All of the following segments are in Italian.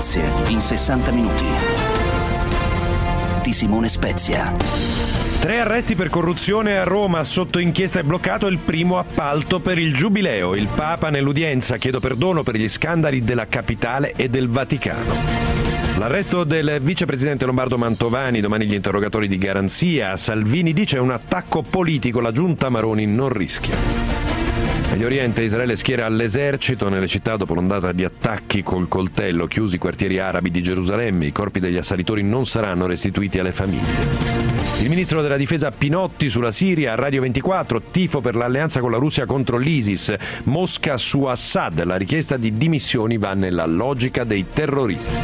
notizie in 60 minuti. Di Simone Spezia. 3 arresti per corruzione a Roma, sotto inchiesta e bloccato il primo appalto per il Giubileo. Il Papa nell'udienza: chiedo perdono per gli scandali della capitale e del Vaticano. L'arresto del vicepresidente lombardo Mantovani, domani gli interrogatori di garanzia. Salvini dice: è un attacco politico, la giunta Maroni non rischia. Medio Oriente, Israele schiera l'esercito nelle città dopo l'ondata di attacchi col coltello, chiusi i quartieri arabi di Gerusalemme, i corpi degli assalitori non saranno restituiti alle famiglie. Il ministro della difesa Pinotti sulla Siria, a Radio 24, tifo per l'alleanza con la Russia contro l'ISIS, Mosca su Assad, la richiesta di dimissioni va nella logica dei terroristi.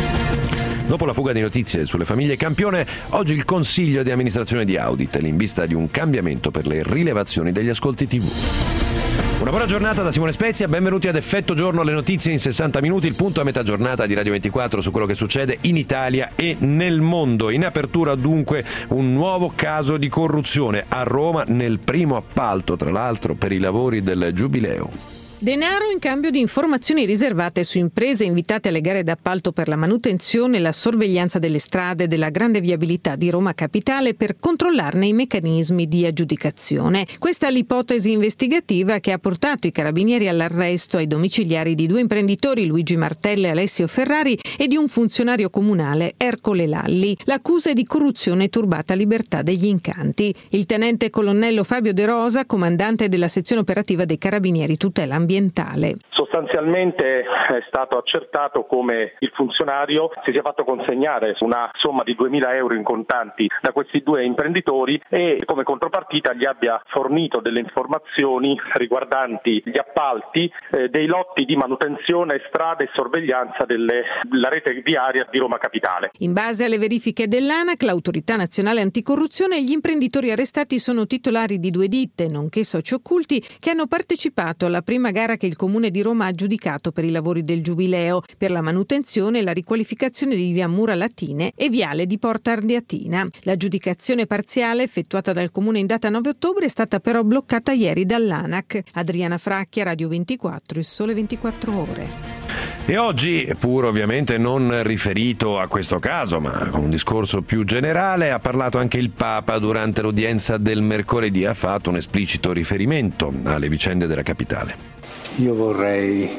Dopo la fuga di notizie sulle famiglie campione, oggi il consiglio di amministrazione di Audit in vista di un cambiamento per le rilevazioni degli ascolti TV. Una buona giornata da Simone Spezia, benvenuti ad Effetto Giorno, le notizie in 60 minuti, il punto a metà giornata di Radio 24 su quello che succede in Italia e nel mondo. In apertura dunque un nuovo caso di corruzione a Roma nel primo appalto, tra l'altro per i lavori del Giubileo. Denaro in cambio di informazioni riservate su imprese invitate alle gare d'appalto per la manutenzione e la sorveglianza delle strade della grande viabilità di Roma Capitale per controllarne i meccanismi di aggiudicazione. Questa è l'ipotesi investigativa che ha portato i carabinieri all'arresto ai domiciliari di 2 imprenditori, Luigi Martella e Alessio Ferrari, e di un funzionario comunale, Ercole Lalli. L'accusa è di corruzione e turbata libertà degli incanti. Il tenente colonnello Fabio De Rosa, comandante della sezione operativa dei carabinieri tutela ambientale. Sostanzialmente è stato accertato come il funzionario si sia fatto consegnare una somma di 2.000 euro in contanti da questi 2 imprenditori e come contropartita gli abbia fornito delle informazioni riguardanti gli appalti dei lotti di manutenzione, strade e sorveglianza della rete viaria di Roma Capitale. In base alle verifiche dell'ANAC, l'Autorità Nazionale Anticorruzione, gli imprenditori arrestati sono titolari di 2 ditte, nonché soci occulti, che hanno partecipato alla prima gara che il Comune di Roma ha aggiudicato per i lavori del Giubileo, per la manutenzione e la riqualificazione di via Mura Latine e viale di Porta Ardeatina. L'aggiudicazione parziale effettuata dal Comune in data 9 ottobre è stata però bloccata ieri dall'ANAC. Adriana Fracchia, Radio 24, Il Sole 24 Ore. E oggi, pur ovviamente non riferito a questo caso, ma con un discorso più generale, ha parlato anche il Papa durante l'udienza del mercoledì, ha fatto un esplicito riferimento alle vicende della capitale. Io vorrei,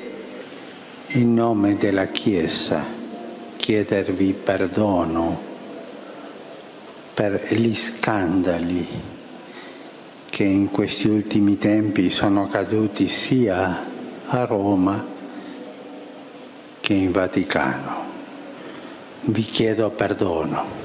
in nome della Chiesa, chiedervi perdono per gli scandali che in questi ultimi tempi sono caduti sia a Roma che in Vaticano. Vi chiedo perdono.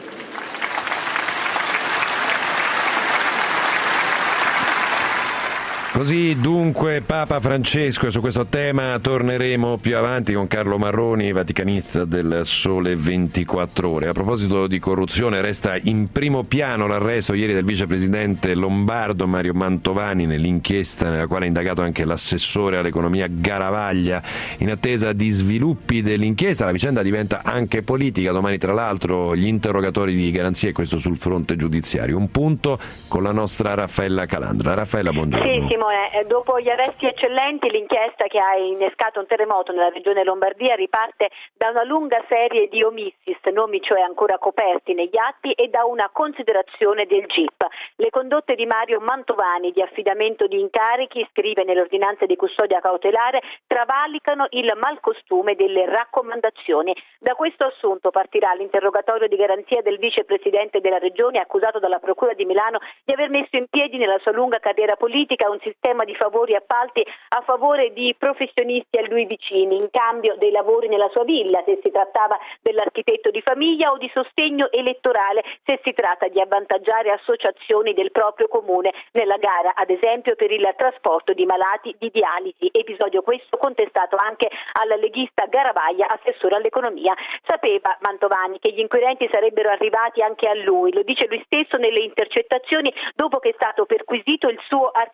Così dunque Papa Francesco, e su questo tema torneremo più avanti con Carlo Marroni, vaticanista del Sole 24 Ore. A proposito di corruzione, resta in primo piano l'arresto ieri del vicepresidente lombardo Mario Mantovani nell'inchiesta nella quale è indagato anche l'assessore all'economia Garavaglia. In attesa di sviluppi dell'inchiesta, la vicenda diventa anche politica. Domani tra l'altro gli interrogatori di garanzia, e questo sul fronte giudiziario. Un punto con la nostra Raffaella Calandra. Raffaella, buongiorno. Sì, dopo gli arresti eccellenti, l'inchiesta che ha innescato un terremoto nella regione Lombardia riparte da una lunga serie di omissis, nomi cioè ancora coperti negli atti, e da una considerazione del GIP. Le condotte di Mario Mantovani di affidamento di incarichi, scrive nell'ordinanza di custodia cautelare, travalicano il malcostume delle raccomandazioni. Da questo assunto partirà l'interrogatorio di garanzia del vicepresidente della regione, accusato dalla Procura di Milano di aver messo in piedi nella sua lunga carriera politica un sistema di favori e appalti a favore di professionisti a lui vicini, in cambio dei lavori nella sua villa, se si trattava dell'architetto di famiglia, o di sostegno elettorale, se si tratta di avvantaggiare associazioni del proprio comune, nella gara ad esempio per il trasporto di malati di dialisi. Episodio questo contestato anche al leghista Garavaglia, assessore all'economia. Sapeva Mantovani che gli inquirenti sarebbero arrivati anche a lui, lo dice lui stesso nelle intercettazioni dopo che è stato perquisito il suo architetto,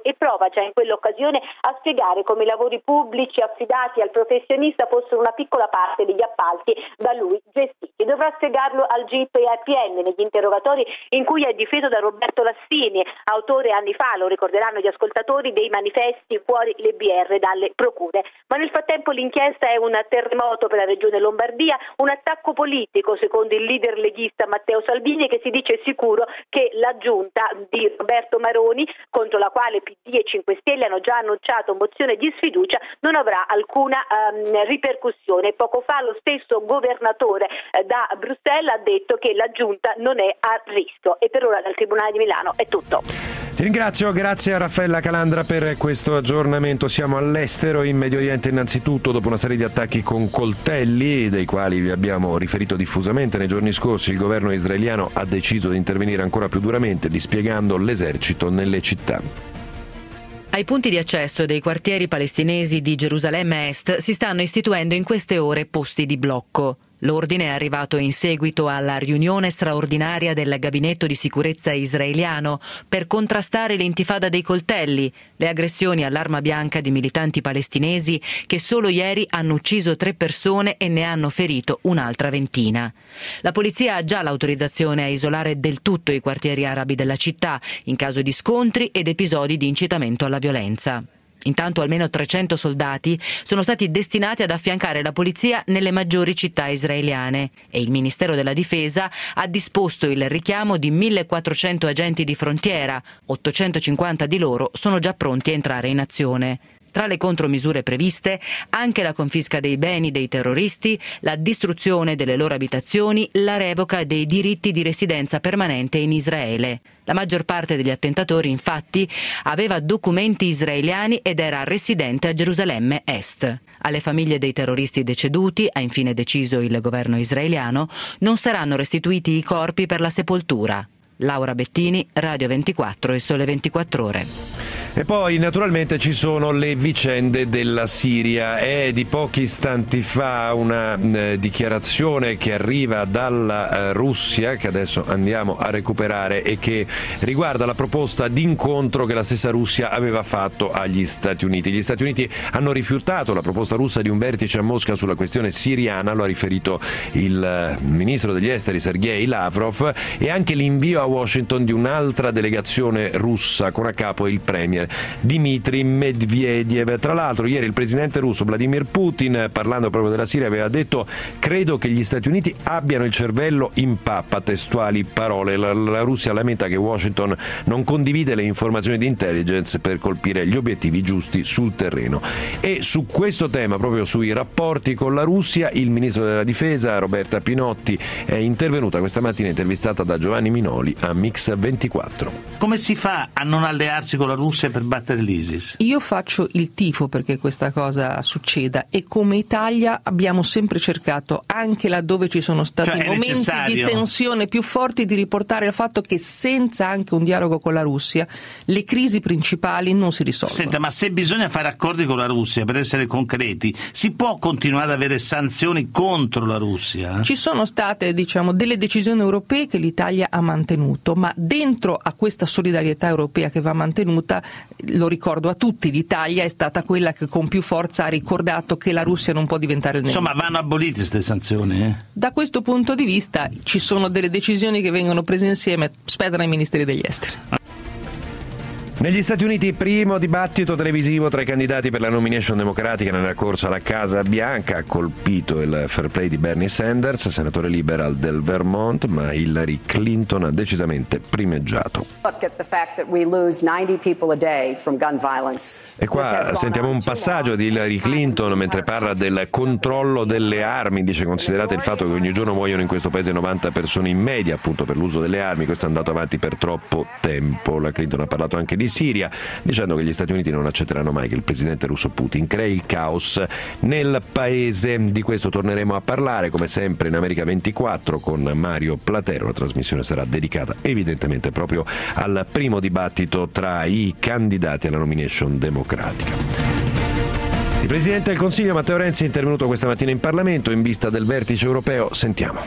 Stato e prova già in quell'occasione a spiegare come i lavori pubblici affidati al professionista fossero una piccola parte degli appalti da lui gestiti. Dovrà spiegarlo al GIP e APN negli interrogatori in cui è difeso da Roberto Lassini, autore anni fa, lo ricorderanno gli ascoltatori, dei manifesti fuori le BR dalle procure. Ma nel frattempo l'inchiesta è un terremoto per la regione Lombardia, un attacco politico secondo il leader leghista Matteo Salvini, che si dice sicuro che la giunta di Roberto Maroni, contro la quale PD e 5 Stelle hanno già annunciato mozione di sfiducia, non avrà alcuna ripercussione. Poco fa lo stesso governatore da Bruxelles ha detto che la giunta non è a rischio. E per ora dal Tribunale di Milano è tutto. Ti ringrazio, grazie a Raffaella Calandra per questo aggiornamento. Siamo all'estero, in Medio Oriente innanzitutto, dopo una serie di attacchi con coltelli, dei quali vi abbiamo riferito diffusamente nei giorni scorsi. Il governo israeliano ha deciso di intervenire ancora più duramente, dispiegando l'esercito nelle città. Ai punti di accesso dei quartieri palestinesi di Gerusalemme Est si stanno istituendo in queste ore posti di blocco. L'ordine è arrivato in seguito alla riunione straordinaria del gabinetto di sicurezza israeliano per contrastare l'intifada dei coltelli, le aggressioni all'arma bianca di militanti palestinesi che solo ieri hanno ucciso 3 persone e ne hanno ferito un'altra ventina. La polizia ha già l'autorizzazione a isolare del tutto i quartieri arabi della città in caso di scontri ed episodi di incitamento alla violenza. Intanto almeno 300 soldati sono stati destinati ad affiancare la polizia nelle maggiori città israeliane e il Ministero della Difesa ha disposto il richiamo di 1.400 agenti di frontiera, 850 di loro sono già pronti a entrare in azione. Tra le contromisure previste anche la confisca dei beni dei terroristi, la distruzione delle loro abitazioni, la revoca dei diritti di residenza permanente in Israele. La maggior parte degli attentatori, infatti, aveva documenti israeliani ed era residente a Gerusalemme Est. Alle famiglie dei terroristi deceduti, ha infine deciso il governo israeliano, non saranno restituiti i corpi per la sepoltura. Laura Bettini, Radio 24 e Sole 24 Ore. E poi naturalmente ci sono le vicende della Siria. È di pochi istanti fa una dichiarazione che arriva dalla Russia, che adesso andiamo a recuperare, e che riguarda la proposta d'incontro che la stessa Russia aveva fatto agli Stati Uniti. Gli Stati Uniti hanno rifiutato la proposta russa di un vertice a Mosca sulla questione siriana, lo ha riferito il ministro degli esteri Sergei Lavrov, e anche l'invio a Washington di un'altra delegazione russa con a capo il premier Dmitry Medvedev. Tra l'altro ieri il presidente russo Vladimir Putin, parlando proprio della Siria, aveva detto: credo che gli Stati Uniti abbiano il cervello in pappa, testuali parole. La Russia lamenta che Washington non condivide le informazioni di intelligence per colpire gli obiettivi giusti sul terreno. E su questo tema, proprio sui rapporti con la Russia, il ministro della difesa Roberta Pinotti è intervenuta questa mattina, intervistata da Giovanni Minoli a Mix 24. Come si fa a non allearsi con la Russia per battere l'ISIS? Io faccio il tifo perché questa cosa succeda, e come Italia abbiamo sempre cercato, anche laddove ci sono stati momenti di tensione più forti, di riportare al fatto che senza anche un dialogo con la Russia le crisi principali non si risolvono. Senta, ma se bisogna fare accordi con la Russia per essere concreti, si può continuare ad avere sanzioni contro la Russia? Ci sono state, delle decisioni europee che l'Italia ha mantenuto, ma dentro a questa solidarietà europea che va mantenuta, lo ricordo a tutti, l'Italia è stata quella che con più forza ha ricordato che la Russia non può diventare il nemico. Insomma, vanno abolite queste sanzioni? Da questo punto di vista ci sono delle decisioni che vengono prese insieme, spettano ai ministeri degli esteri. Negli Stati Uniti, primo dibattito televisivo tra i candidati per la nomination democratica nella corsa alla Casa Bianca. Ha colpito il fair play di Bernie Sanders, senatore liberal del Vermont, ma Hillary Clinton ha decisamente primeggiato. E qua sentiamo un passaggio di Hillary Clinton mentre parla del controllo delle armi. Dice: considerate il fatto che ogni giorno muoiono in questo paese 90 persone in media appunto per l'uso delle armi, questo è andato avanti per troppo tempo. La Clinton ha parlato anche di Siria, dicendo che gli Stati Uniti non accetteranno mai che il presidente russo Putin crei il caos nel paese. Di questo torneremo a parlare come sempre in America 24 con Mario Platero. La trasmissione sarà dedicata evidentemente proprio al primo dibattito tra i candidati alla nomination democratica. Il Presidente del Consiglio Matteo Renzi è intervenuto questa mattina in Parlamento in vista del vertice europeo. Sentiamo.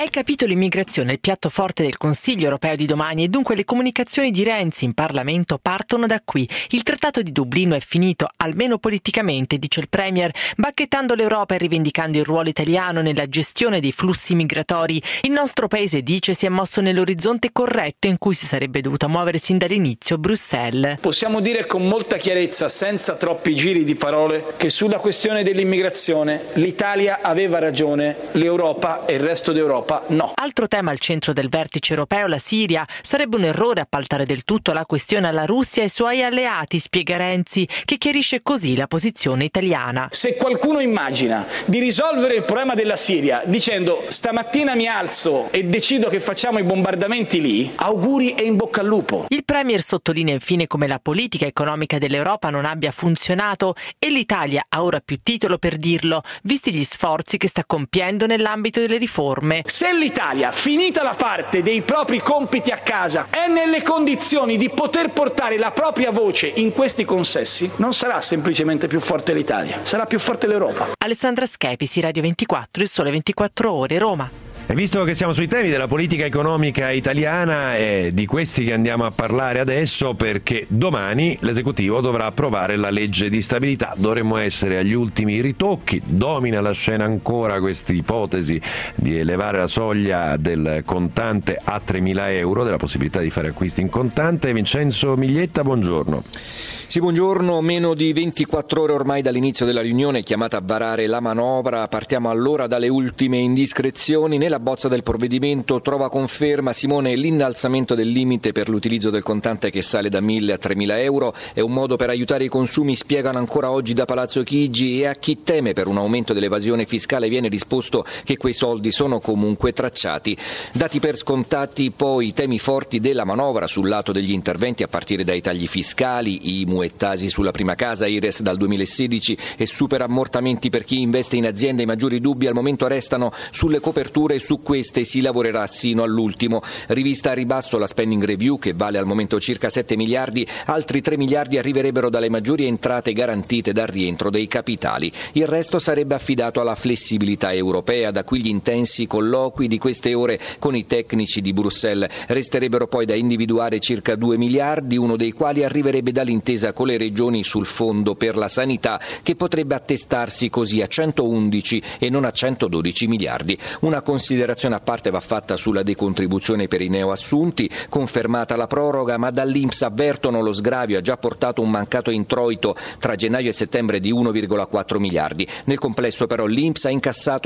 È il capitolo immigrazione il piatto forte del Consiglio europeo di domani e dunque le comunicazioni di Renzi in Parlamento partono da qui. Il Trattato di Dublino è finito, almeno politicamente, dice il Premier, bacchettando l'Europa e rivendicando il ruolo italiano nella gestione dei flussi migratori. Il nostro paese, dice, si è mosso nell'orizzonte corretto in cui si sarebbe dovuta muovere sin dall'inizio Bruxelles. Possiamo dire con molta chiarezza, senza troppi giri di parole, che sulla questione dell'immigrazione l'Italia aveva ragione, l'Europa e il resto d'Europa no. Altro tema al centro del vertice europeo, la Siria. Sarebbe un errore appaltare del tutto la questione alla Russia e ai suoi alleati, spiega Renzi, che chiarisce così la posizione italiana. Se qualcuno immagina di risolvere il problema della Siria dicendo stamattina mi alzo e decido che facciamo i bombardamenti lì, auguri e in bocca al lupo. Il Premier sottolinea infine come la politica economica dell'Europa non abbia funzionato e l'Italia ha ora più titolo per dirlo, visti gli sforzi che sta compiendo nell'ambito delle riforme. Se l'Italia, finita la parte dei propri compiti a casa, è nelle condizioni di poter portare la propria voce in questi consessi, non sarà semplicemente più forte l'Italia, sarà più forte l'Europa. Alessandra Schepisi, Radio 24, Il Sole 24 Ore, Roma. E visto che siamo sui temi della politica economica italiana, è di questi che andiamo a parlare adesso, perché domani l'esecutivo dovrà approvare la legge di stabilità. Dovremmo essere agli ultimi ritocchi. Domina la scena ancora questa ipotesi di elevare la soglia del contante a 3.000 euro, della possibilità di fare acquisti in contante. Vincenzo Miglietta, buongiorno. Sì, buongiorno. Meno di 24 ore ormai dall'inizio della riunione chiamata a varare la manovra. Partiamo allora dalle ultime indiscrezioni. Nella bozza del provvedimento trova conferma, Simone, l'innalzamento del limite per l'utilizzo del contante che sale da 1.000 a 3.000 euro. È un modo per aiutare i consumi, spiegano ancora oggi da Palazzo Chigi, e a chi teme per un aumento dell'evasione fiscale viene risposto che quei soldi sono comunque tracciati. Dati per scontati poi i temi forti della manovra sul lato degli interventi, a partire dai tagli fiscali, IMU e tasi sulla prima casa, IRES dal 2016 e superammortamenti per chi investe in aziende. I maggiori dubbi al momento restano sulle coperture e su queste si lavorerà sino all'ultimo. Rivista a ribasso la spending review, che vale al momento circa 7 miliardi, altri 3 miliardi arriverebbero dalle maggiori entrate garantite dal rientro dei capitali. Il resto sarebbe affidato alla flessibilità europea, da qui gli intensi colloqui di queste ore con i tecnici di Bruxelles. Resterebbero poi da individuare circa 2 miliardi, uno dei quali arriverebbe dall'intesa con le regioni sul fondo per la sanità, che potrebbe attestarsi così a 111 e non a 112 miliardi. Una considerazione a parte va fatta sulla decontribuzione per i neoassunti, confermata la proroga, ma dall'INPS avvertono lo sgravio ha già portato un mancato introito tra gennaio e settembre di 1,4 miliardi. Nel complesso però l'INPS ha incassato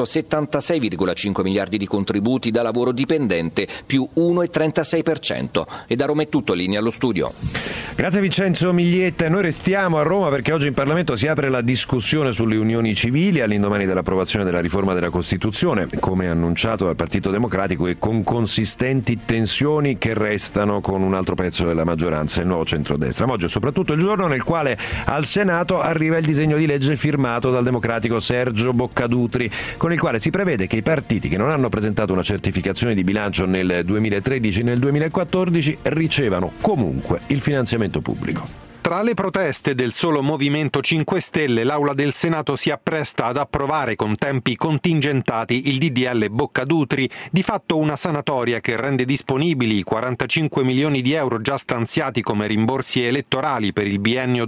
76,5 miliardi di contributi da lavoro dipendente, più 1,36%. E da Roma è tutto, linea allo studio. Grazie Vincenzo Miglietta. Noi restiamo a Roma perché oggi in Parlamento si apre la discussione sulle unioni civili all'indomani dell'approvazione della riforma della Costituzione, come annunciato dal Partito Democratico, e con consistenti tensioni che restano con un altro pezzo della maggioranza, il nuovo centrodestra. Ma oggi è soprattutto il giorno nel quale al Senato arriva il disegno di legge firmato dal democratico Sergio Boccadutri, con il quale si prevede che i partiti che non hanno presentato una certificazione di bilancio nel 2013 e nel 2014 ricevano comunque il finanziamento pubblico. Tra le proteste del solo Movimento 5 Stelle, l'Aula del Senato si appresta ad approvare con tempi contingentati il DDL Boccadutri, di fatto una sanatoria che rende disponibili i 45 milioni di euro già stanziati come rimborsi elettorali per il biennio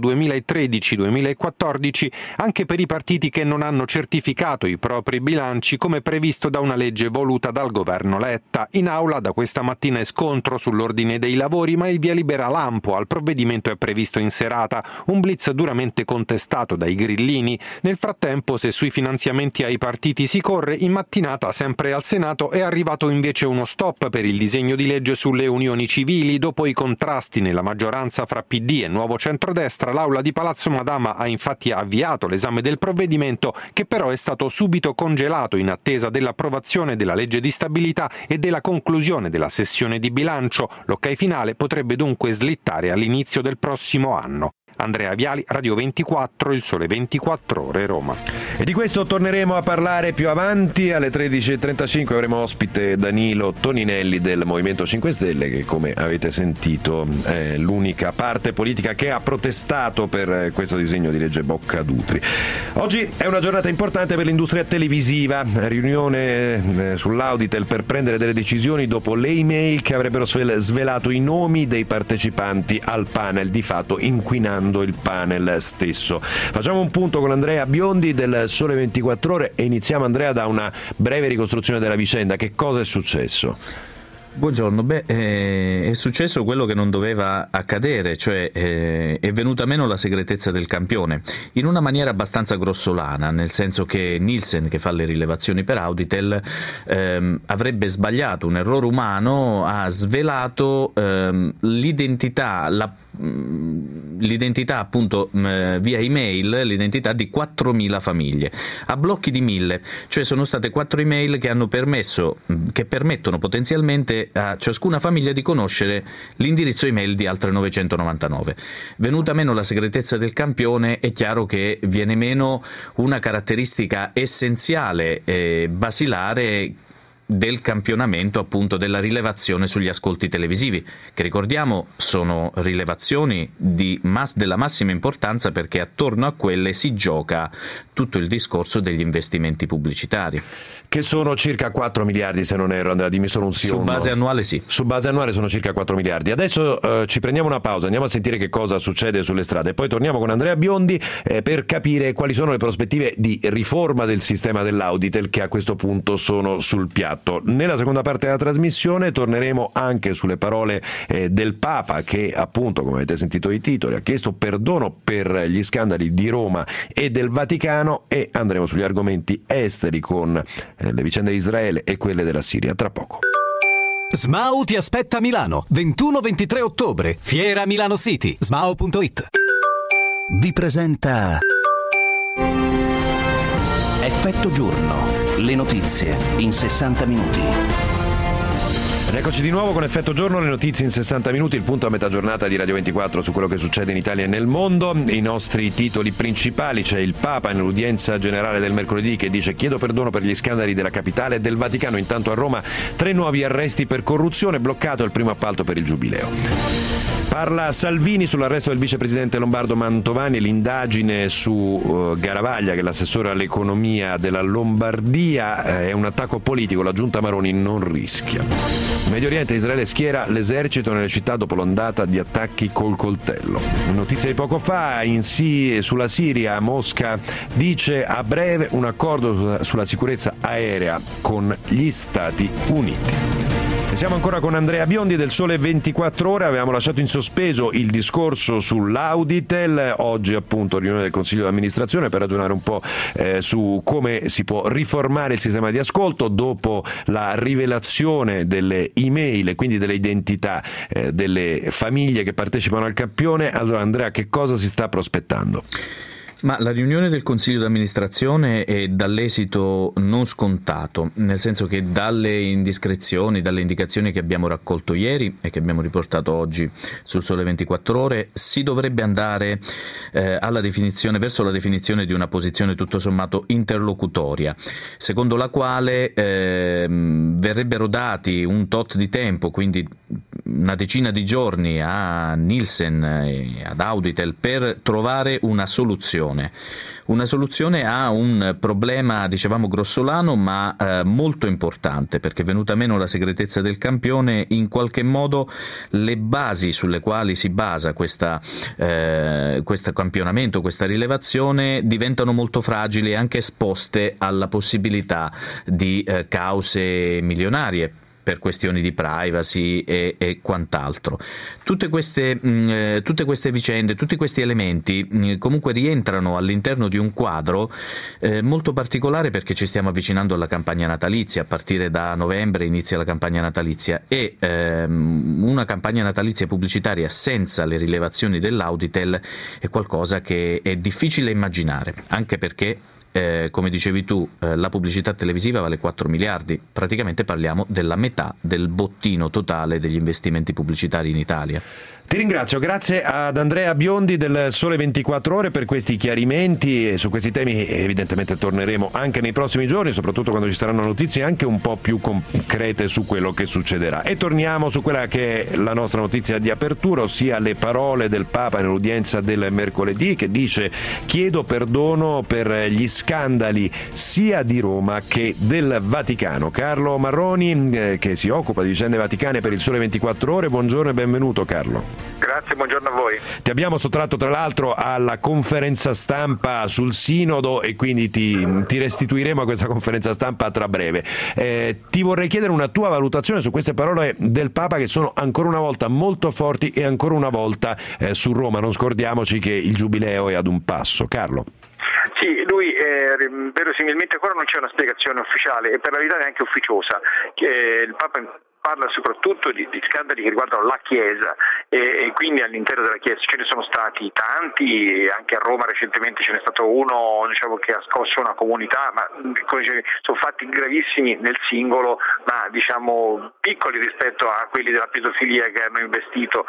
2013-2014 anche per i partiti che non hanno certificato i propri bilanci, come previsto da una legge voluta dal governo Letta. In Aula da questa mattina è scontro sull'ordine dei lavori, ma il via libera lampo al provvedimento è previsto in serata, un blitz duramente contestato dai grillini. Nel frattempo, se sui finanziamenti ai partiti si corre, in mattinata sempre al Senato è arrivato invece uno stop per il disegno di legge sulle unioni civili. Dopo i contrasti nella maggioranza fra PD e Nuovo Centrodestra, l'Aula di Palazzo Madama ha infatti avviato l'esame del provvedimento, che però è stato subito congelato in attesa dell'approvazione della legge di stabilità e della conclusione della sessione di bilancio. L'ok finale potrebbe dunque slittare all'inizio del prossimo anno. Andrea Viali, Radio 24, Il Sole 24 Ore, Roma. E di questo torneremo a parlare più avanti. Alle 13.35 avremo ospite Danilo Toninelli del Movimento 5 Stelle, che come avete sentito è l'unica parte politica che ha protestato per questo disegno di legge Boccadutri. Oggi è una giornata importante per l'industria televisiva, riunione sull'Auditel per prendere delle decisioni dopo le email che avrebbero svelato i nomi dei partecipanti al panel, di fatto inquinando il panel stesso. Facciamo un punto con Andrea Biondi del Sole 24 Ore e iniziamo, Andrea, da una breve ricostruzione della vicenda. Che cosa è successo? Buongiorno, è successo quello che non doveva accadere, cioè è venuta meno la segretezza del campione, in una maniera abbastanza grossolana, nel senso che Nielsen, che fa le rilevazioni per Auditel, avrebbe sbagliato, un errore umano, ha svelato l'identità appunto via email, l'identità di 4.000 famiglie a blocchi di 1.000, cioè sono state 4 email che permettono potenzialmente a ciascuna famiglia di conoscere l'indirizzo email di altre 999. Venuta meno la segretezza del campione, è chiaro che viene meno una caratteristica essenziale e basilare del campionamento, appunto della rilevazione sugli ascolti televisivi, che ricordiamo sono rilevazioni della massima importanza, perché attorno a quelle si gioca tutto il discorso degli investimenti pubblicitari. Che sono circa 4 miliardi, se non erro, Andrea, dimmi solo un sì o un no. Su base annuale sì. Su base annuale sono circa 4 miliardi. Adesso ci prendiamo una pausa, andiamo a sentire che cosa succede sulle strade e poi torniamo con Andrea Biondi per capire quali sono le prospettive di riforma del sistema dell'Auditel, che a questo punto sono sul piatto. Nella seconda parte della trasmissione torneremo anche sulle parole del Papa, che appunto, come avete sentito i titoli, ha chiesto perdono per gli scandali di Roma e del Vaticano, e andremo sugli argomenti esteri con le vicende di Israele e quelle della Siria tra poco. SMAU ti aspetta a Milano, 21-23 ottobre, Fiera Milano City, smau.it. Vi presenta Effetto Giorno. Le notizie in 60 minuti. Eccoci di nuovo con Effetto Giorno, le notizie in 60 minuti, il punto a metà giornata di Radio 24 su quello che succede in Italia e nel mondo. I nostri titoli principali: c'è il Papa nell'udienza generale del mercoledì che dice chiedo perdono per gli scandali della capitale e del Vaticano. Intanto a Roma 3 nuovi arresti per corruzione, bloccato il primo appalto per il Giubileo. Parla Salvini sull'arresto del vicepresidente lombardo Mantovani e l'indagine su Garavaglia, che è l'assessore all'economia della Lombardia. È un attacco politico, la giunta Maroni non rischia. In Medio Oriente, Israele schiera l'esercito nelle città dopo l'ondata di attacchi col coltello. Notizia di poco fa, sulla Siria, Mosca dice a breve un accordo sulla sicurezza aerea con gli Stati Uniti. E siamo ancora con Andrea Biondi del Sole 24 Ore. Avevamo lasciato in sospeso il discorso sull'Auditel. Oggi appunto riunione del Consiglio di amministrazione per ragionare un po' su come si può riformare il sistema di ascolto dopo la rivelazione delle email e quindi delle identità delle famiglie che partecipano al campione. Allora Andrea, che cosa si sta prospettando? Ma la riunione del Consiglio d'amministrazione è dall'esito non scontato, nel senso che dalle indiscrezioni, dalle indicazioni che abbiamo raccolto ieri e che abbiamo riportato oggi sul Sole 24 Ore, si dovrebbe andare verso la definizione di una posizione tutto sommato interlocutoria, secondo la quale verrebbero dati un tot di tempo, quindi una decina di giorni, a Nielsen e ad Auditel per trovare una soluzione a un problema, dicevamo, grossolano ma molto importante, perché venuta meno la segretezza del campione, in qualche modo le basi sulle quali si basa questo campionamento, questa rilevazione, diventano molto fragili e anche esposte alla possibilità di cause milionarie per questioni di privacy e quant'altro. Tutte queste vicende, tutti questi elementi comunque rientrano all'interno di un quadro molto particolare, perché ci stiamo avvicinando alla campagna natalizia. A partire da novembre inizia la campagna natalizia e una campagna natalizia pubblicitaria senza le rilevazioni dell'Auditel è qualcosa che è difficile immaginare, anche perché come dicevi tu, la pubblicità televisiva vale 4 miliardi, praticamente parliamo della metà del bottino totale degli investimenti pubblicitari in Italia. Ti ringrazio, grazie ad Andrea Biondi del Sole 24 Ore per questi chiarimenti, e su questi temi evidentemente torneremo anche nei prossimi giorni, soprattutto quando ci saranno notizie anche un po' più concrete su quello che succederà. E torniamo su quella che è la nostra notizia di apertura, ossia le parole del Papa nell'udienza del mercoledì, che dice: chiedo perdono per gli scandali sia di Roma che del Vaticano. Carlo Marroni, che si occupa di vicende vaticane per il Sole 24 Ore, buongiorno e benvenuto Carlo. Grazie, buongiorno a voi. Ti abbiamo sottratto tra l'altro alla conferenza stampa sul Sinodo e quindi ti restituiremo a questa conferenza stampa tra breve. Ti vorrei chiedere una tua valutazione su queste parole del Papa, che sono ancora una volta molto forti e ancora una volta su Roma. Non scordiamoci che il Giubileo è ad un passo. Carlo. Sì, lui verosimilmente ancora non c'è una spiegazione ufficiale e per la verità neanche ufficiosa. Il Papa parla soprattutto di scandali che riguardano la Chiesa e quindi all'interno della Chiesa ce ne sono stati tanti, anche a Roma recentemente ce n'è stato uno, diciamo, che ha scosso una comunità, ma sono fatti gravissimi nel singolo, ma diciamo piccoli rispetto a quelli della pedofilia che hanno investito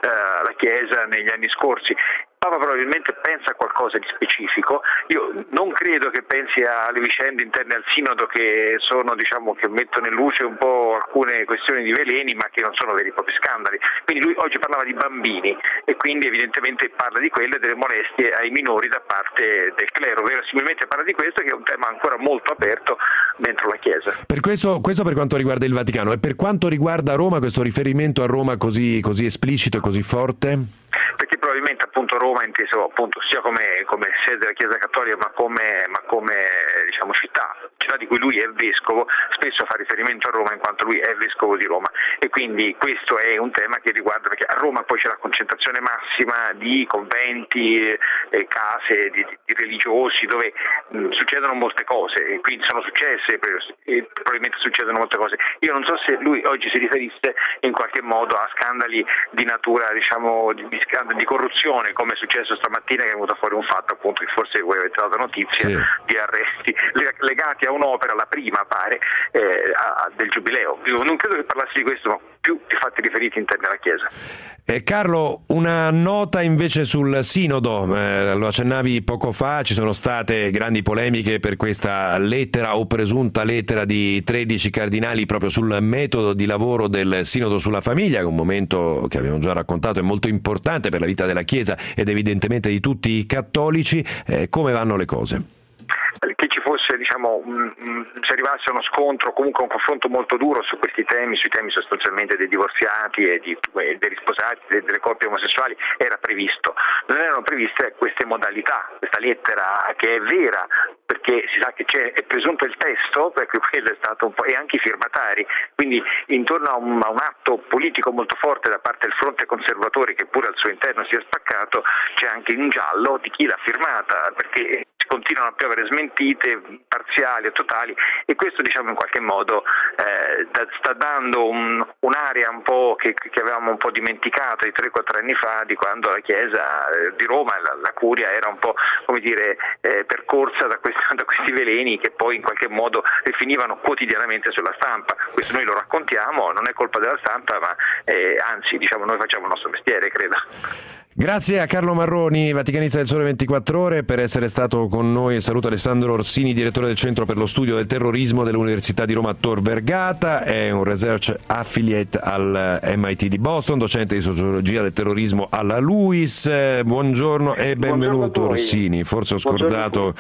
la Chiesa negli anni scorsi. Papa probabilmente pensa a qualcosa di specifico. Io non credo che pensi alle vicende interne al Sinodo, che sono, diciamo, che mettono in luce un po' alcune questioni di veleni, ma che non sono veri e propri scandali. Quindi lui oggi parlava di bambini e quindi evidentemente parla di quelle, delle molestie ai minori da parte del clero. Verosimilmente parla di questo, che è un tema ancora molto aperto dentro la Chiesa. Per questo per quanto riguarda il Vaticano, e per quanto riguarda Roma, questo riferimento a Roma così esplicito e così forte? Perché probabilmente appunto Roma è inteso appunto sia come sede della Chiesa Cattolica, ma come diciamo città di cui lui è vescovo, spesso fa riferimento a Roma in quanto lui è vescovo di Roma, e quindi questo è un tema che riguarda, perché a Roma poi c'è la concentrazione massima di conventi, case di religiosi dove succedono molte cose, e quindi sono successe e probabilmente succedono molte cose. Io non so se lui oggi si riferisse in qualche modo a scandali di natura, diciamo, di scandali di corruzione, come è successo stamattina, che è venuto fuori un fatto appunto che forse voi avete dato notizia, sì, di arresti legati a un'opera, la prima pare, del Giubileo. Io non credo che parlassi di questo, ma più di fatti riferiti interni alla Chiesa. Carlo, una nota invece sul Sinodo, lo accennavi poco fa, ci sono state grandi polemiche per questa lettera o presunta lettera di 13 cardinali proprio sul metodo di lavoro del Sinodo sulla famiglia, che è un momento che abbiamo già raccontato è molto importante per la vita della Chiesa ed evidentemente di tutti i cattolici. Come vanno le cose? Che ci fosse, diciamo, se arrivasse uno scontro, comunque un confronto molto duro su questi temi, sui temi sostanzialmente dei divorziati e dei risposati, delle coppie omosessuali, era previsto. Non erano previste queste modalità, questa lettera che è vera, perché si sa che è presunto il testo, perché quello è stato un po', e anche i firmatari, quindi intorno a un atto politico molto forte da parte del fronte conservatore, che pure al suo interno si è spaccato, c'è anche in giallo di chi l'ha firmata, perché continuano a piovere smentite parziali o totali, e questo, diciamo, in qualche modo sta dando un'area un po' che avevamo un po' dimenticato di 3-4 anni fa, di quando la Chiesa di Roma, la Curia, era un po', come dire, percorsa da questi veleni che poi in qualche modo rifinivano quotidianamente sulla stampa. Questo noi lo raccontiamo, non è colpa della stampa, ma anzi, diciamo, noi facciamo il nostro mestiere, credo. Grazie a Carlo Marroni, vaticanista del Sole 24 Ore, per essere stato con noi. Saluto Alessandro Orsini, direttore del Centro per lo Studio del Terrorismo dell'Università di Roma Tor Vergata, è un research affiliate al MIT di Boston, docente di sociologia del terrorismo alla LUISS. Buongiorno e benvenuto Orsini. Forse ho scordato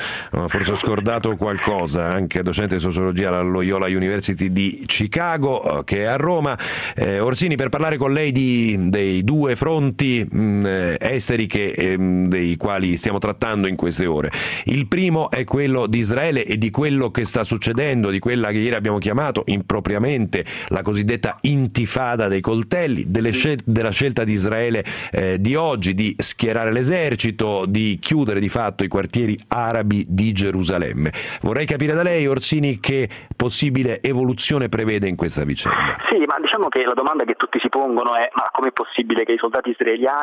qualcosa, anche docente di sociologia alla Loyola University di Chicago, che è a Roma. Orsini, per parlare con lei dei due fronti esteri dei quali stiamo trattando in queste ore. Il primo è quello di Israele e di quello che sta succedendo, di quella che ieri abbiamo chiamato impropriamente la cosiddetta intifada dei coltelli, della scelta di Israele di oggi di schierare l'esercito, di chiudere di fatto i quartieri arabi di Gerusalemme. Vorrei capire da lei, Orsini, che possibile evoluzione prevede in questa vicenda. Sì, ma diciamo che la domanda che tutti si pongono è: ma com'è possibile che i soldati israeliani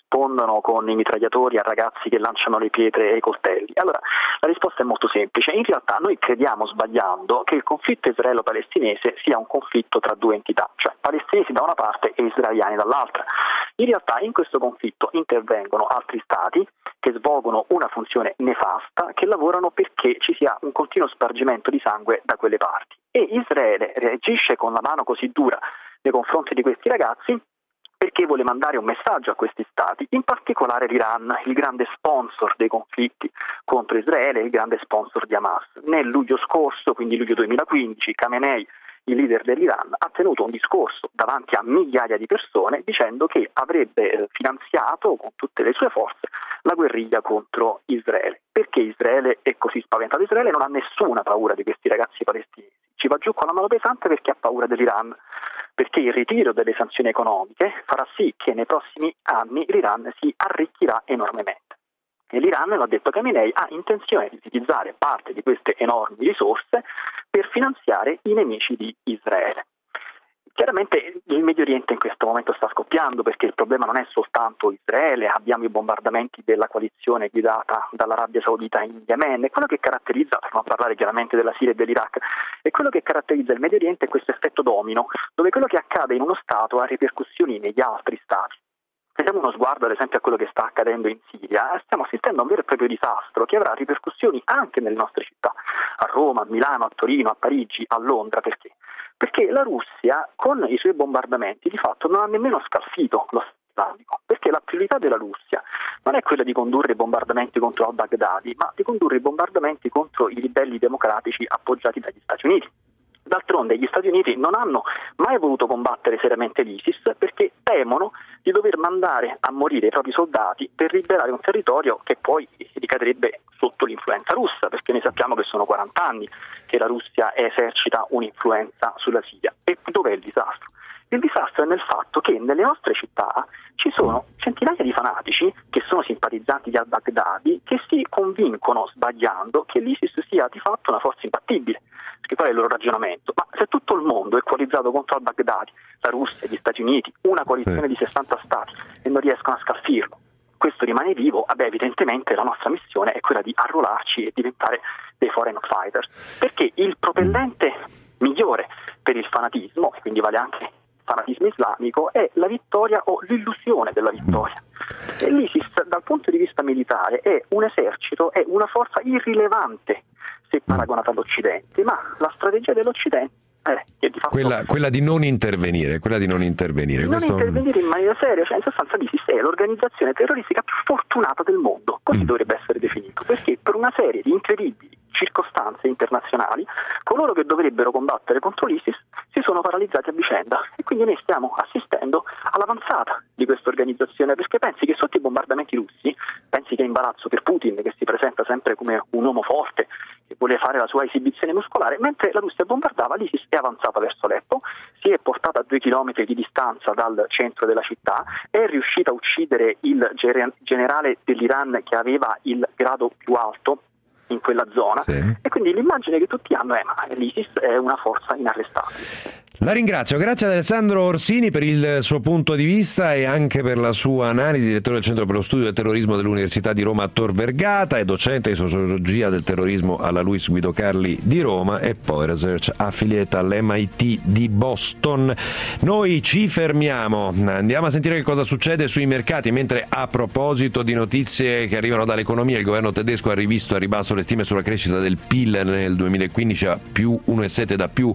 rispondono con i mitragliatori a ragazzi che lanciano le pietre e i coltelli? Allora, la risposta è molto semplice. In realtà noi crediamo, sbagliando, che il conflitto israelo-palestinese sia un conflitto tra due entità, cioè palestinesi da una parte e israeliani dall'altra. In realtà in questo conflitto intervengono altri stati che svolgono una funzione nefasta, che lavorano perché ci sia un continuo spargimento di sangue da quelle parti. E Israele reagisce con la mano così dura nei confronti di questi ragazzi perché vuole mandare un messaggio a questi stati, in particolare l'Iran, il grande sponsor dei conflitti contro Israele, il grande sponsor di Hamas. Nel luglio scorso, quindi luglio 2015, Khamenei, il leader dell'Iran, ha tenuto un discorso davanti a migliaia di persone dicendo che avrebbe finanziato con tutte le sue forze la guerriglia contro Israele. Perché Israele è così spaventato? Israele non ha nessuna paura di questi ragazzi palestinesi, ci va giù con la mano pesante perché ha paura dell'Iran, perché il ritiro delle sanzioni economiche farà sì che nei prossimi anni l'Iran si arricchirà enormemente. E l'Iran, l'ha detto Khamenei, ha intenzione di utilizzare parte di queste enormi risorse per finanziare i nemici di Israele. Chiaramente il Medio Oriente in questo momento sta scoppiando perché il problema non è soltanto Israele, abbiamo i bombardamenti della coalizione guidata dall'Arabia Saudita in Yemen, e quello che caratterizza, per non parlare chiaramente della Siria e dell'Iraq, e quello che caratterizza il Medio Oriente è questo effetto domino, dove quello che accade in uno Stato ha ripercussioni negli altri Stati. Se diamo uno sguardo ad esempio a quello che sta accadendo in Siria, stiamo assistendo a un vero e proprio disastro che avrà ripercussioni anche nelle nostre città, a Roma, a Milano, a Torino, a Parigi, a Londra. Perché? Perché la Russia con i suoi bombardamenti di fatto non ha nemmeno scalfito lo Stato islamico, perché la priorità della Russia non è quella di condurre i bombardamenti contro al-Baghdadi, ma di condurre i bombardamenti contro i ribelli democratici appoggiati dagli Stati Uniti. D'altronde gli Stati Uniti non hanno mai voluto combattere seriamente l'ISIS perché temono di dover mandare a morire i propri soldati per liberare un territorio che poi ricadrebbe sotto l'influenza russa, perché noi sappiamo che sono 40 anni che la Russia esercita un'influenza sulla Siria. E dov'è il disastro? Il disastro è nel fatto che nelle nostre città ci sono centinaia di fanatici che sono simpatizzanti di al-Baghdadi che si convincono, sbagliando, che l'ISIS sia di fatto una forza imbattibile. Perché qual è il loro ragionamento? Ma se tutto il mondo è coalizzato contro al-Baghdadi, la Russia, gli Stati Uniti, una coalizione di 60 stati, e non riescono a scalfirlo, questo rimane vivo, evidentemente la nostra missione è quella di arruolarci e diventare dei foreign fighters. Perché il propellente migliore per il fanatismo, e quindi vale anche fanatismo islamico, è la vittoria o l'illusione della vittoria. E l'ISIS dal punto di vista militare è un esercito, è una forza irrilevante se paragonata all'Occidente, ma la strategia dell'Occidente è di fatto quella di non intervenire, non intervenire in maniera seria, cioè in sostanza l'ISIS è l'organizzazione terroristica più fortunata del mondo, così dovrebbe essere definito, perché per una serie di incredibili circostanze internazionali coloro che dovrebbero combattere contro l'ISIS si sono paralizzati a vicenda, e quindi noi stiamo assistendo all'avanzata di questa organizzazione, perché pensi che sotto i bombardamenti russi, pensi che è imbarazzo per Putin, che si presenta sempre come un uomo forte che vuole fare la sua esibizione muscolare, mentre la Russia bombardava, l'ISIS è avanzata verso Aleppo, si è portata a 2 chilometri di distanza dal centro della città, è riuscita a uccidere il generale dell'Iran che aveva il grado più alto in quella zona, e quindi l'immagine che tutti hanno è ma l'ISIS è una forza inarrestabile. La ringrazio, grazie ad Alessandro Orsini per il suo punto di vista e anche per la sua analisi, direttore del Centro per lo Studio del Terrorismo dell'Università di Roma Tor Vergata e docente di sociologia del terrorismo alla Luis Guido Carli di Roma e poi Research Affiliate all'MIT di Boston. Noi ci fermiamo, andiamo a sentire che cosa succede sui mercati, mentre a proposito di notizie che arrivano dall'economia, il governo tedesco ha rivisto a ribasso le stime sulla crescita del PIL nel 2015 a più 1,7 da più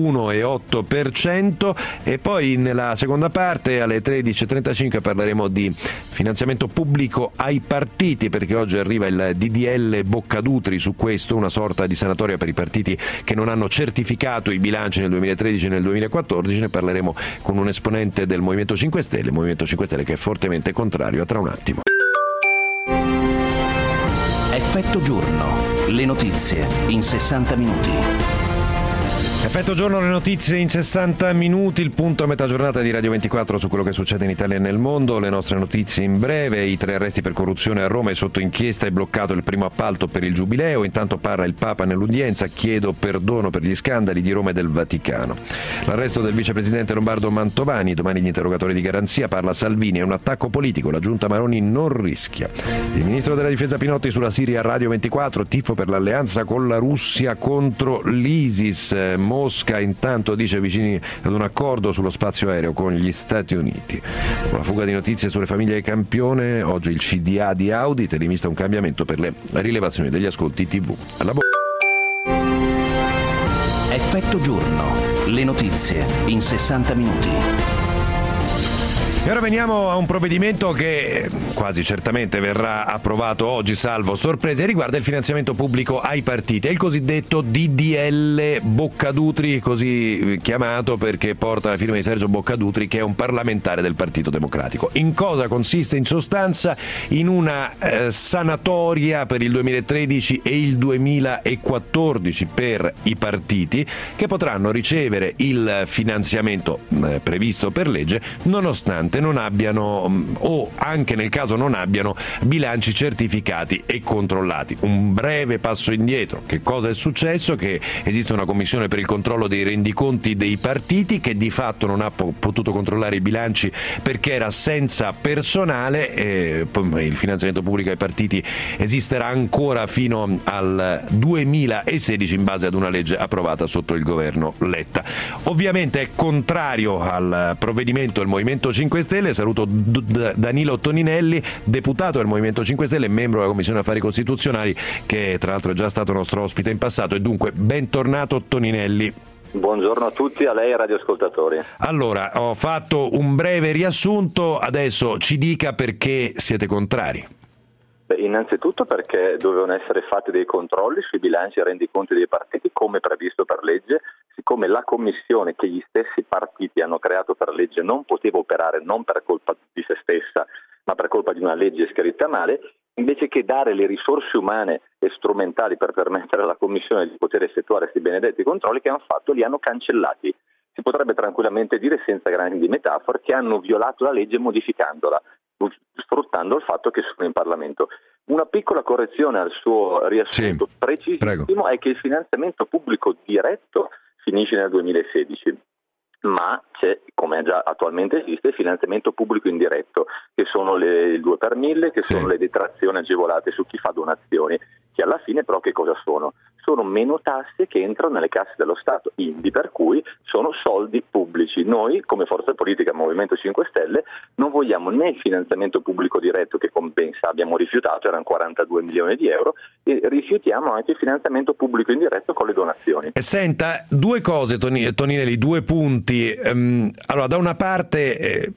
1,8%. E poi nella seconda parte alle 13.35 parleremo di finanziamento pubblico ai partiti, perché oggi arriva il DDL Boccadutri su questo, una sorta di sanatoria per i partiti che non hanno certificato i bilanci nel 2013 e nel 2014. Ne parleremo con un esponente del Movimento 5 Stelle, il Movimento 5 Stelle che è fortemente contrario. A tra un attimo. Effetto giorno, le notizie in 60 minuti. Effetto giorno, le notizie in 60 minuti, il punto a metà giornata di Radio 24 su quello che succede in Italia e nel mondo. Le nostre notizie in breve: i 3 arresti per corruzione a Roma, è sotto inchiesta e bloccato il primo appalto per il Giubileo. Intanto parla il Papa nell'udienza, chiedo perdono per gli scandali di Roma e del Vaticano. L'arresto del vicepresidente lombardo Mantovani, domani gli interrogatori di garanzia, parla Salvini, è un attacco politico, la giunta Maroni non rischia. Il ministro della difesa Pinotti sulla Siria a Radio 24, tifo per l'alleanza con la Russia contro l'ISIS. Mosca intanto dice vicini ad un accordo sullo spazio aereo con gli Stati Uniti. Dopo la fuga di notizie sulle famiglie di Campione, oggi il CDA di Audi, telemista un cambiamento per le rilevazioni degli ascolti TV. Effetto giorno, le notizie in 60 minuti. E ora veniamo a un provvedimento che quasi certamente verrà approvato oggi, salvo sorprese, riguarda il finanziamento pubblico ai partiti. È il cosiddetto DDL Boccadutri, così chiamato perché porta la firma di Sergio Boccadutri, che è un parlamentare del Partito Democratico. In cosa consiste in sostanza? In una sanatoria per il 2013 e il 2014 per i partiti, che potranno ricevere il finanziamento previsto per legge nonostante non abbiano, o anche nel caso non abbiano, bilanci certificati e controllati. Un breve passo indietro. Che cosa è successo? Che esiste una commissione per il controllo dei rendiconti dei partiti che di fatto non ha potuto controllare i bilanci perché era senza personale. Il finanziamento pubblico ai partiti esisterà ancora fino al 2016 in base ad una legge approvata sotto il governo Letta. Ovviamente è contrario al provvedimento il Movimento 5 Stelle. Saluto Danilo Toninelli, deputato del Movimento 5 Stelle e membro della Commissione Affari Costituzionali, che tra l'altro è già stato nostro ospite in passato, e dunque bentornato Toninelli. Buongiorno a tutti, a lei e ai radioascoltatori. Allora, ho fatto un breve riassunto, adesso ci dica perché siete contrari. Innanzitutto perché dovevano essere fatti dei controlli sui bilanci e rendiconti dei partiti come previsto per legge. Siccome la commissione che gli stessi partiti hanno creato per legge non poteva operare non per colpa di se stessa ma per colpa di una legge scritta male, invece che dare le risorse umane e strumentali per permettere alla commissione di poter effettuare questi benedetti controlli che hanno fatto, li hanno cancellati. Si potrebbe tranquillamente dire, senza grandi metafore, che hanno violato la legge modificandola, sfruttando il fatto che sono in Parlamento. Una piccola correzione al suo riassunto precisissimo è che il finanziamento pubblico diretto finisce nel 2016, ma c'è, come già attualmente esiste, il finanziamento pubblico indiretto, che sono il 2 per 1000, che sono le detrazioni agevolate su chi fa donazioni, che alla fine però che cosa sono? Sono meno tasse che entrano nelle casse dello Stato, quindi per cui sono soldi pubblici. Noi, come forza politica Movimento 5 Stelle, non vogliamo né il finanziamento pubblico diretto, che come ben sa abbiamo rifiutato, erano 42 milioni di euro, e rifiutiamo anche il finanziamento pubblico indiretto con le donazioni. Senta, due cose Toninelli, 2 punti. Allora, da una parte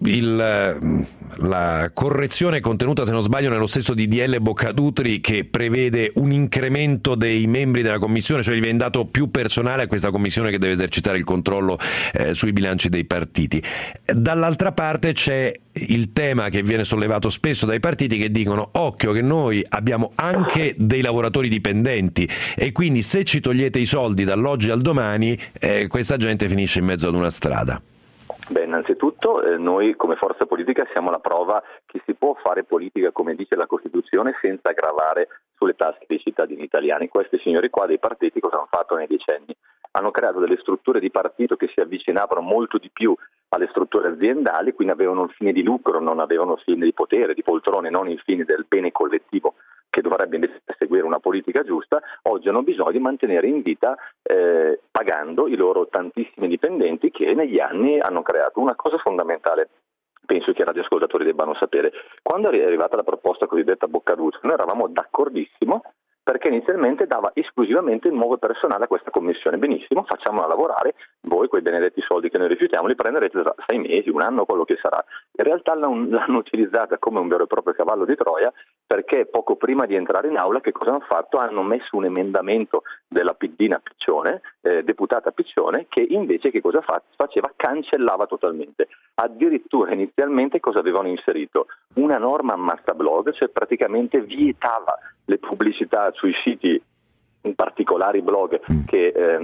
la correzione è contenuta, se non sbaglio, nello stesso DDL Boccadutri, che prevede un incremento dei membri della commissione, cioè viene dato più personale a questa commissione che deve esercitare il controllo sui bilanci dei partiti. Dall'altra parte c'è il tema che viene sollevato spesso dai partiti, che dicono: occhio che noi abbiamo anche dei lavoratori dipendenti e quindi se ci togliete i soldi dall'oggi al domani questa gente finisce in mezzo ad una strada. Beh, innanzitutto noi come forza politica siamo la prova che si può fare politica, come dice la Costituzione, senza gravare sulle tasche dei cittadini italiani. Questi signori qua dei partiti cosa hanno fatto nei decenni? Hanno creato delle strutture di partito che si avvicinavano molto di più alle strutture aziendali, quindi avevano il fine di lucro, non avevano il fine di potere, di poltrone, non il fine del bene collettivo che dovrebbe invece seguire una politica giusta. Oggi hanno bisogno di mantenere in vita pagando i loro tantissimi dipendenti che negli anni hanno creato una cosa fondamentale. Penso che i radioascoltatori debbano sapere. Quando è arrivata la proposta cosiddetta Boccadutri, noi eravamo d'accordissimo, perché inizialmente dava esclusivamente il nuovo personale a questa commissione. Benissimo, facciamola lavorare, voi quei benedetti soldi che noi rifiutiamo li prenderete tra 6 mesi, un anno, quello che sarà. In realtà l'hanno utilizzata come un vero e proprio cavallo di Troia, perché poco prima di entrare in aula che cosa hanno fatto? Hanno messo un emendamento della Piddina Piccione, deputata Piccione, che invece che cosa faceva? Cancellava totalmente. Addirittura inizialmente cosa avevano inserito? Una norma ammazzablog, cioè praticamente vietava le pubblicità sui siti, in particolari blog che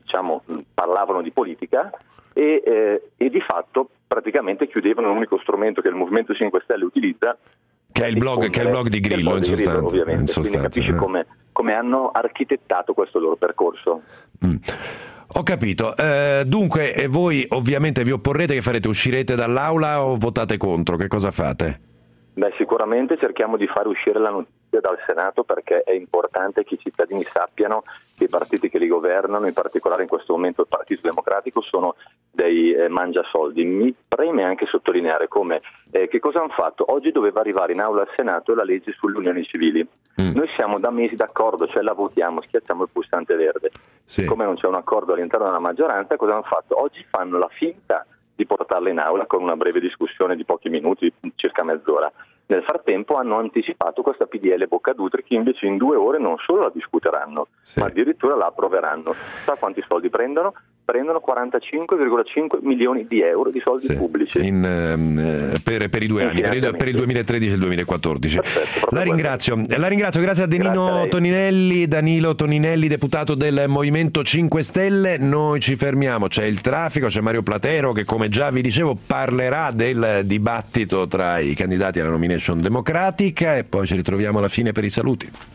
parlavano di politica e di fatto praticamente chiudevano l'unico strumento che il Movimento 5 Stelle utilizza, che è il blog di Grillo, in sostanza. Ovviamente. Quindi capisci come hanno architettato questo loro percorso. Ho capito. Dunque voi ovviamente vi opporrete, che farete? Uscirete dall'aula o votate contro? Che cosa fate? Beh, sicuramente cerchiamo di fare uscire la notizia dal Senato, perché è importante che i cittadini sappiano che i partiti che li governano, in particolare in questo momento il Partito Democratico, sono dei mangiasoldi. Mi preme anche sottolineare come che cosa hanno fatto. Oggi doveva arrivare in aula al Senato la legge sulle unioni civili. Noi siamo da mesi d'accordo, cioè la votiamo, schiacciamo il pulsante verde. Siccome non c'è un accordo all'interno della maggioranza, cosa hanno fatto? Oggi fanno la finta di portarla in aula con una breve discussione di pochi minuti, circa mezz'ora. Nel frattempo hanno anticipato questa PDL Boccadutri, che invece in 2 ore non solo la discuteranno, ma addirittura la approveranno. Sa quanti soldi prendono? Prendono 45,5 milioni di euro di soldi pubblici per i 2 anni, per il 2013 e il 2014. Perfetto, la ringrazio, grazie a Danilo Toninelli, deputato del Movimento 5 Stelle. Noi ci fermiamo, c'è il traffico, c'è Mario Platero che, come già vi dicevo, parlerà del dibattito tra i candidati alla nomination democratica, e poi ci ritroviamo alla fine per i saluti.